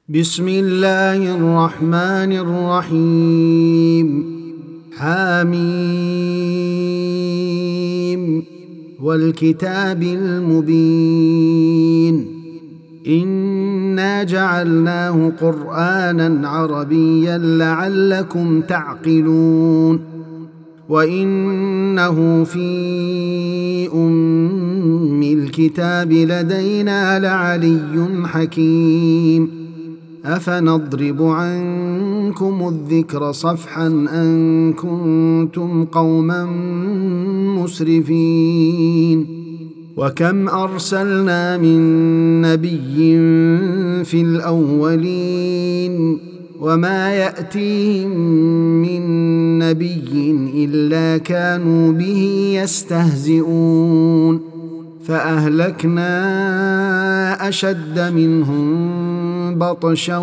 بسم الله الرحمن الرحيم حميم والكتاب المبين إنا جعلناه قرآنا عربيا لعلكم تعقلون وإنه في أم الكتاب لدينا لعلي حكيم أفنضرب عنكم الذكر صفحا أن كنتم قوما مسرفين وكم أرسلنا من نبي في الأولين وما يأتيهم من نبي إلا كانوا به يستهزئون فأهلكنا أشد منهم بطشا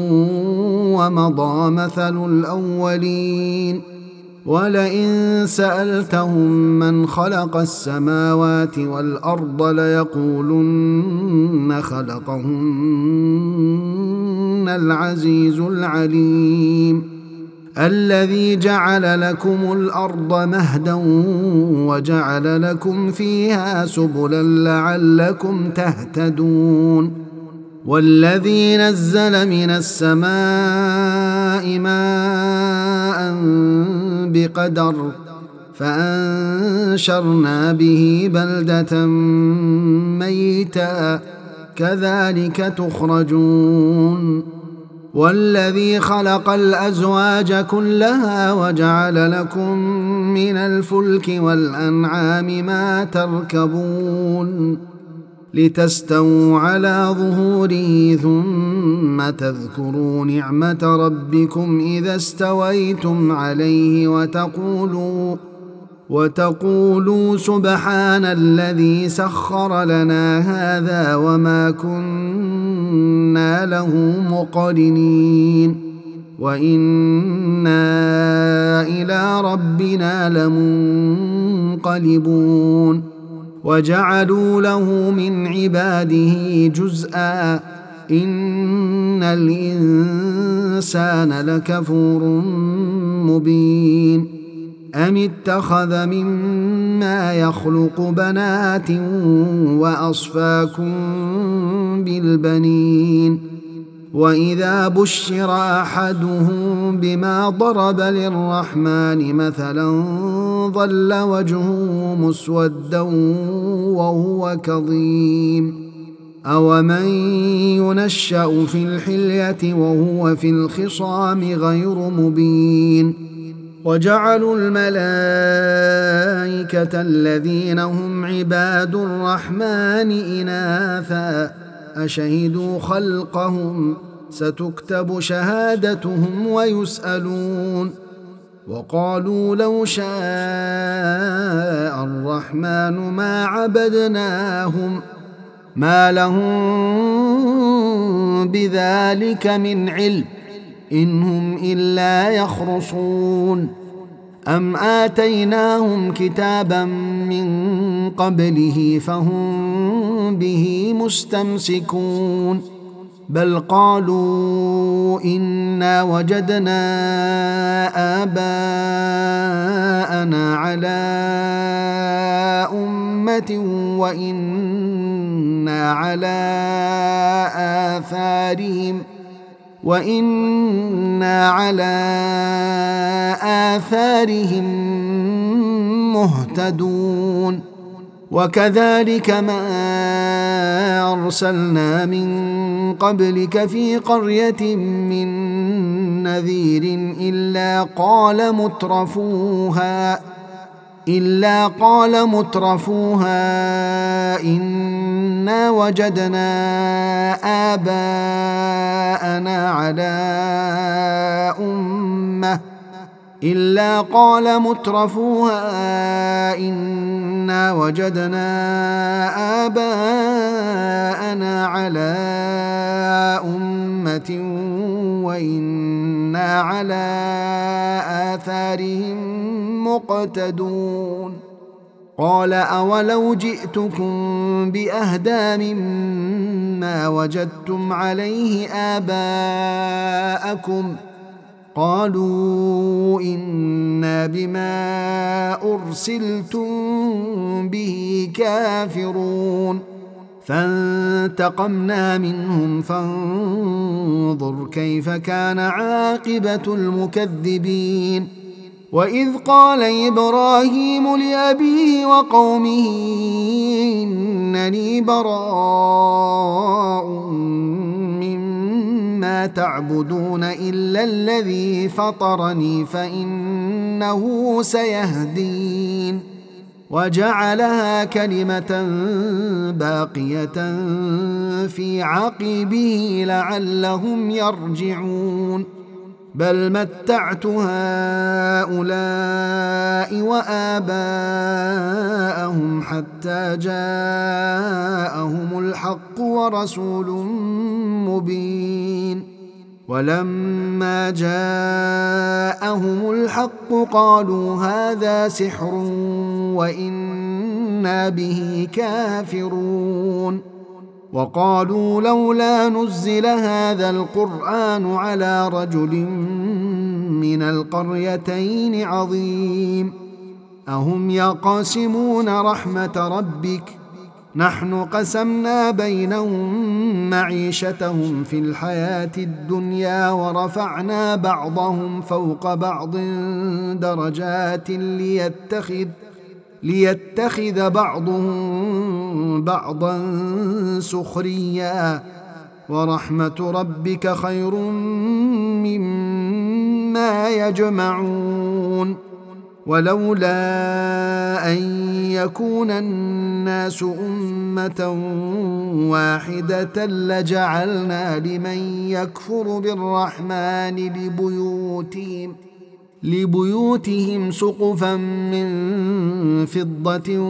ومضى مثل الأولين ولئن سألتهم من خلق السماوات والأرض ليقولن خلقهن العزيز العليم الذي جعل لكم الأرض مهدا وجعل لكم فيها سبلا لعلكم تهتدون والذي نزل من السماء ماء بقدر فأنشرنا به بلدة ميتا كذلك تخرجون والذي خلق الأزواج كلها وجعل لكم من الفلك والأنعام ما تركبون لتستووا على ظهوره ثم تذكروا نعمة ربكم إذا استويتم عليه وتقولوا سبحان الذي سخر لنا هذا وما كنا له مقرنين وإنا إلى ربنا لمنقلبون وجعلوا له من عباده جزءا إن الإنسان لكفور مبين أم اتخذ مما يخلق بنات وأصفاكم بالبنين وإذا بشر أحدهم بما ضرب للرحمن مثلا ظل وجهه مسودا وهو كظيم أومن ينشأ في الحلية وهو في الخصام غير مبين وجعلوا الملائكة الذين هم عباد الرحمن إناثا أشهدوا خلقهم ستكتب شهادتهم ويسألون وقالوا لو شاء الرحمن ما عبدناهم ما لهم بذلك من علم إن هم إلا يخرصون أم آتيناهم كتابا من قبله فهم به مستمسكون بل قالوا إنا وجدنا آباءنا على أمة وإنا على آثارهم مهتدون وكذلك ما أرسلنا من قبلك في قرية من نذير إلا قال مترفوها إنا وجدنا آباءنا على أمة وإنا على آثارهم مقتدون قال أولو جئتكم بأهدى مما وجدتم عليه آباءكم قالوا إنا بما أرسلتم به كافرون فانتقمنا منهم فانظر كيف كان عاقبة المكذبين وإذ قال إبراهيم لأبيه وقومه إنني براء مما تعبدون إلا الذي فطرني فإنه سيهدين وجعلها كلمة باقية في عقبه لعلهم يرجعون بل متعت هؤلاء وآباءهم حتى جاءهم الحق ورسول مبين ولما جاءهم الحق قالوا هذا سحر وإنا به كافرون وقالوا لولا نزل هذا القرآن على رجل من القريتين عظيم أهم يقاسمون رحمة ربك نحن قسمنا بينهم معيشتهم في الحياة الدنيا ورفعنا بعضهم فوق بعض درجات ليتخذ بعضهم بعضا سخريا ورحمة ربك خير مما يجمعون ولولا أن يكون الناس أمة واحدة لجعلنا لمن يكفر بالرحمن لبيوتهم سقفا من فضة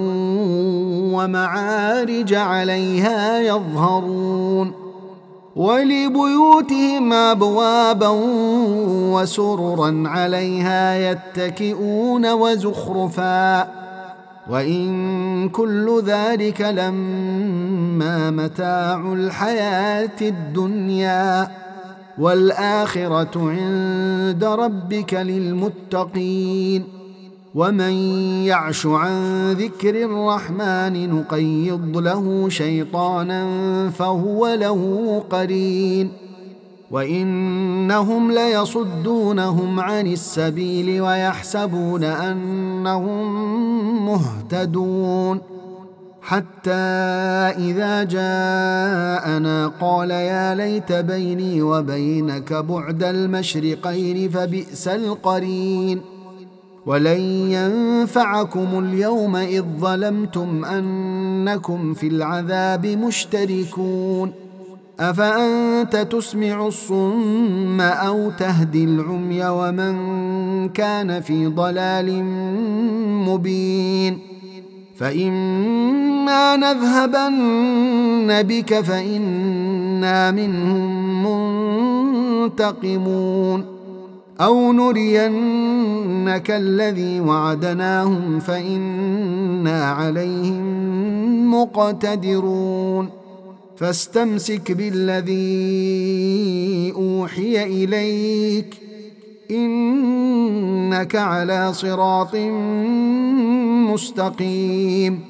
ومعارج عليها يظهرون ولبيوتهم أبوابا وسررا عليها يتكئون وزخرفا وإن كل ذلك لما متاع الحياة الدنيا والآخرة عند ربك للمتقين ومن يعش عن ذكر الرحمن نقيض له شيطانا فهو له قرين وإنهم ليصدونهم عن السبيل ويحسبون أنهم مهتدون حتى إذا جاءنا قال يا ليت بيني وبينك بعد المشرقين فبئس القرين ولن ينفعكم اليوم إذ ظلمتم أنكم في العذاب مشتركون أفأنت تسمع الصم أو تهدي العمي ومن كان في ضلال مبين فإما نذهبن بك فإنا منهم منتقمون أو نرينك الذي وعدناهم فإنا عليهم مقتدرون فاستمسك بالذي أوحي إليك إنك على صراط مستقيم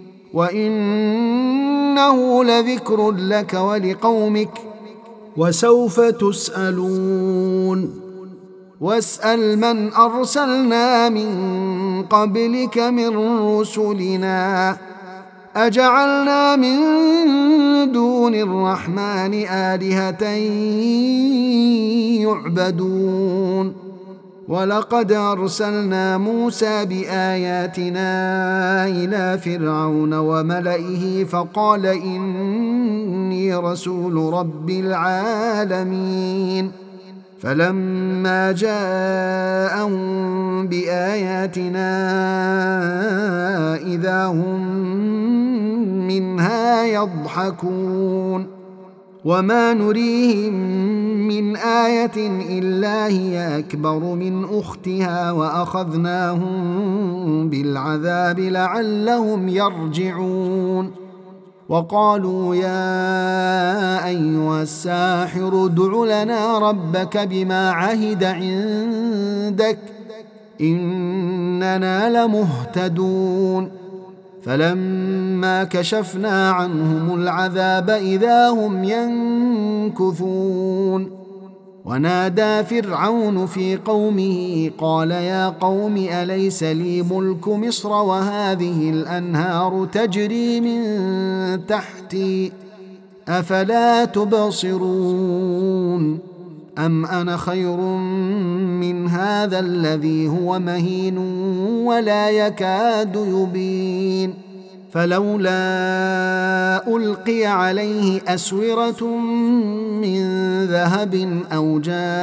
وإنه لذكر لك ولقومك وسوف تسألون واسأل من أرسلنا من قبلك من رسلنا أجعلنا من دون الرحمن آلهة يعبدون ولقد أرسلنا موسى بآياتنا إلى فرعون وملئه فقال إني رسول رب العالمين فلما جاءهم بآياتنا إذا هم منها يضحكون وما نريهم من آية إلا هي أكبر من أختها وأخذناهم بالعذاب لعلهم يرجعون وقالوا يا أيها الساحر ادع لنا ربك بما عهد عندك إننا لمهتدون فلما كشفنا عنهم العذاب إذا هم ينكثون ونادى فرعون في قومه قال يا قوم أليس لي ملك مصر وهذه الأنهار تجري من تحتي أفلا تبصرون أم أنا خير من هذا الذي هو مهين ولا يكاد يبين فلولا ألقي عليه أسورة من ذهب أو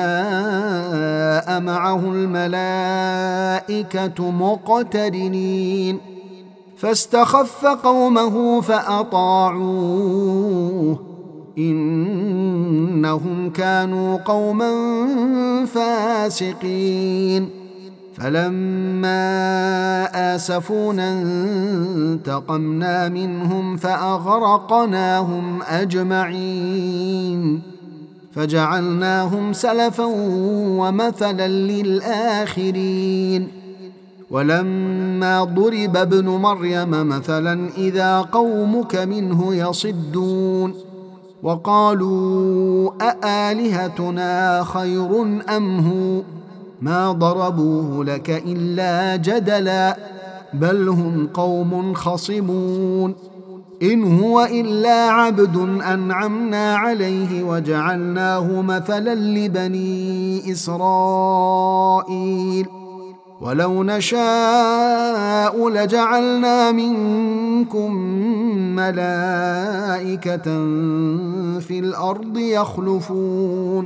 جاء معه الملائكة مقترنين فاستخف قومه فأطاعوه إنهم كانوا قوما فاسقين فلما آسفونا انتقمنا منهم فأغرقناهم أجمعين فجعلناهم سلفا ومثلا للآخرين ولما ضرب ابن مريم مثلا إذا قومك منه يصدون وقالوا أآلهتنا خير أم هو ما ضربوه لك إلا جدلا بل هم قوم خصمون إن هو إلا عبد أنعمنا عليه وجعلناه مثلا لبني إسرائيل ولو نشاء لجعلنا منكم ملائكة في الأرض يخلفون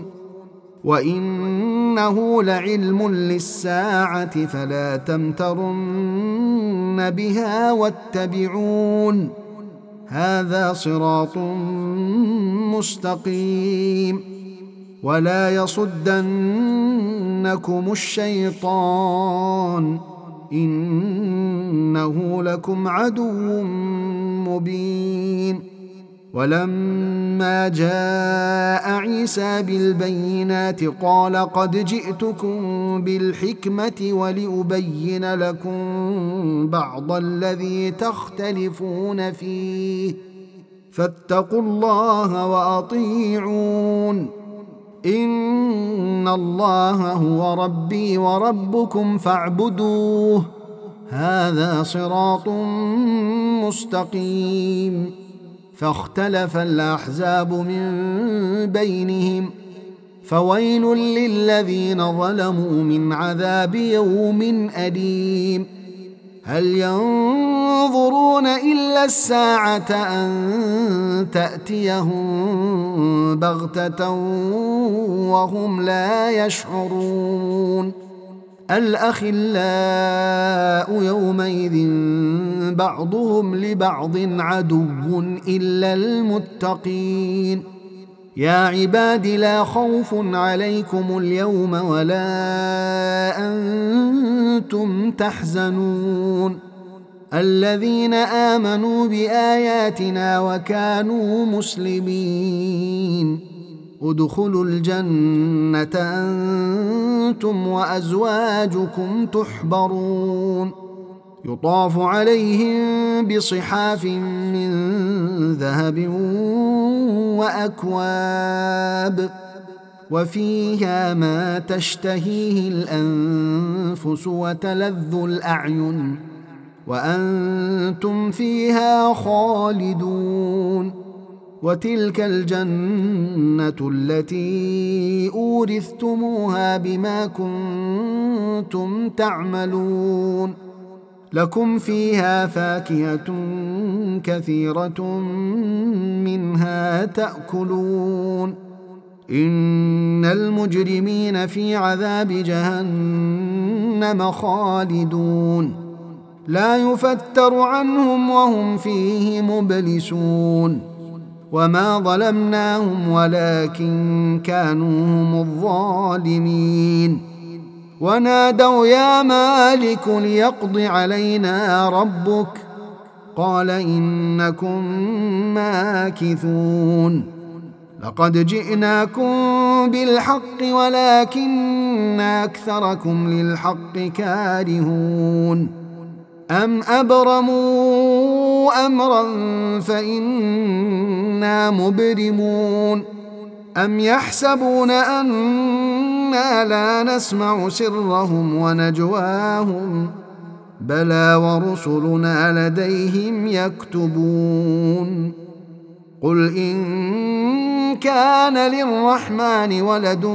وإنه لعلم للساعة فلا تمترن بها واتبعون هذا صراط مستقيم ولا يصدنكم الشيطان إنه لكم عدو مبين ولما جاء عيسى بالبينات قال قد جئتكم بالحكمة ولأبين لكم بعض الذي تختلفون فيه فاتقوا الله وأطيعون إن الله هو ربي وربكم فاعبدوه هذا صراط مستقيم فاختلف الأحزاب من بينهم فويل للذين ظلموا من عذاب يوم أليم هل ينظرون إلا الساعة أن تأتيهم بغتة وهم لا يشعرون الأخلاء يومئذ بعضهم لبعض عدو إلا المتقين يا عباد لا خوف عليكم اليوم ولا أنتم تحزنون الذين آمنوا بآياتنا وكانوا مسلمين ادخلوا الجنة أنتم وأزواجكم تحبرون يطاف عليهم بصحاف من ذهب وأكواب وفيها ما تشتهيه الأنفس وتلذ الأعين وأنتم فيها خالدون وتلك الجنة التي أورثتموها بما كنتم تعملون لكم فيها فاكهة كثيرة منها تأكلون إن المجرمين في عذاب جهنم خالدون لا يفتر عنهم وهم فيه مبلسون وما ظلمناهم ولكن كانوا هم الظالمين. ونادوا يا مالك ليقض علينا ربك قال إنكم ماكثون. لقد جئناكم بالحق ولكن أكثركم للحق كارهون. أم أبرموا أمرا فإنا مبرمون. أم يحسبون أنا لا نسمع سرهم ونجواهم بلى ورسلنا لديهم يكتبون. قل إن كان للرحمن ولد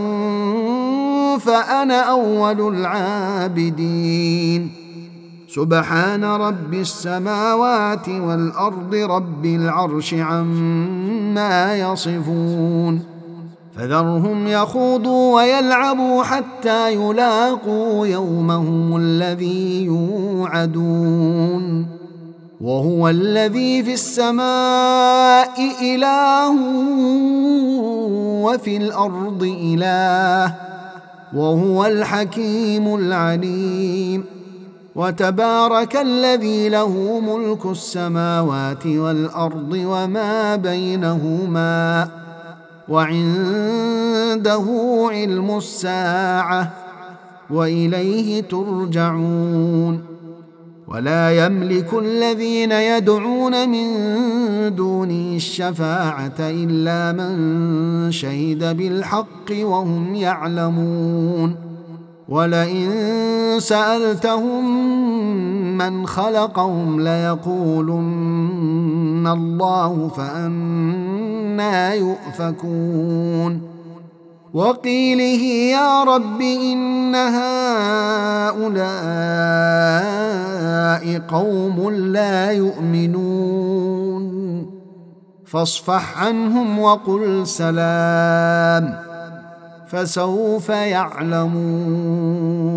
فأنا أول العابدين. سبحان رب السماوات والأرض رب العرش عما يصفون. فذرهم يخوضوا ويلعبوا حتى يلاقوا يومهم الذي يوعدون. وهو الذي في السماء إله وفي الأرض إله وهو الحكيم العليم. وتبارك الذي له ملك السماوات والأرض وما بينهما وعنده علم الساعة وإليه ترجعون. ولا يملك الذين يدعون من دونه الشفاعة إلا من شهد بالحق وهم يعلمون. ولئن سألتهم من خلقهم ليقولن الله فأنى يؤفكون. وقيله يا رب إن هؤلاء قوم لا يؤمنون فاصفح عنهم وقل سلام فسوف يعلمون.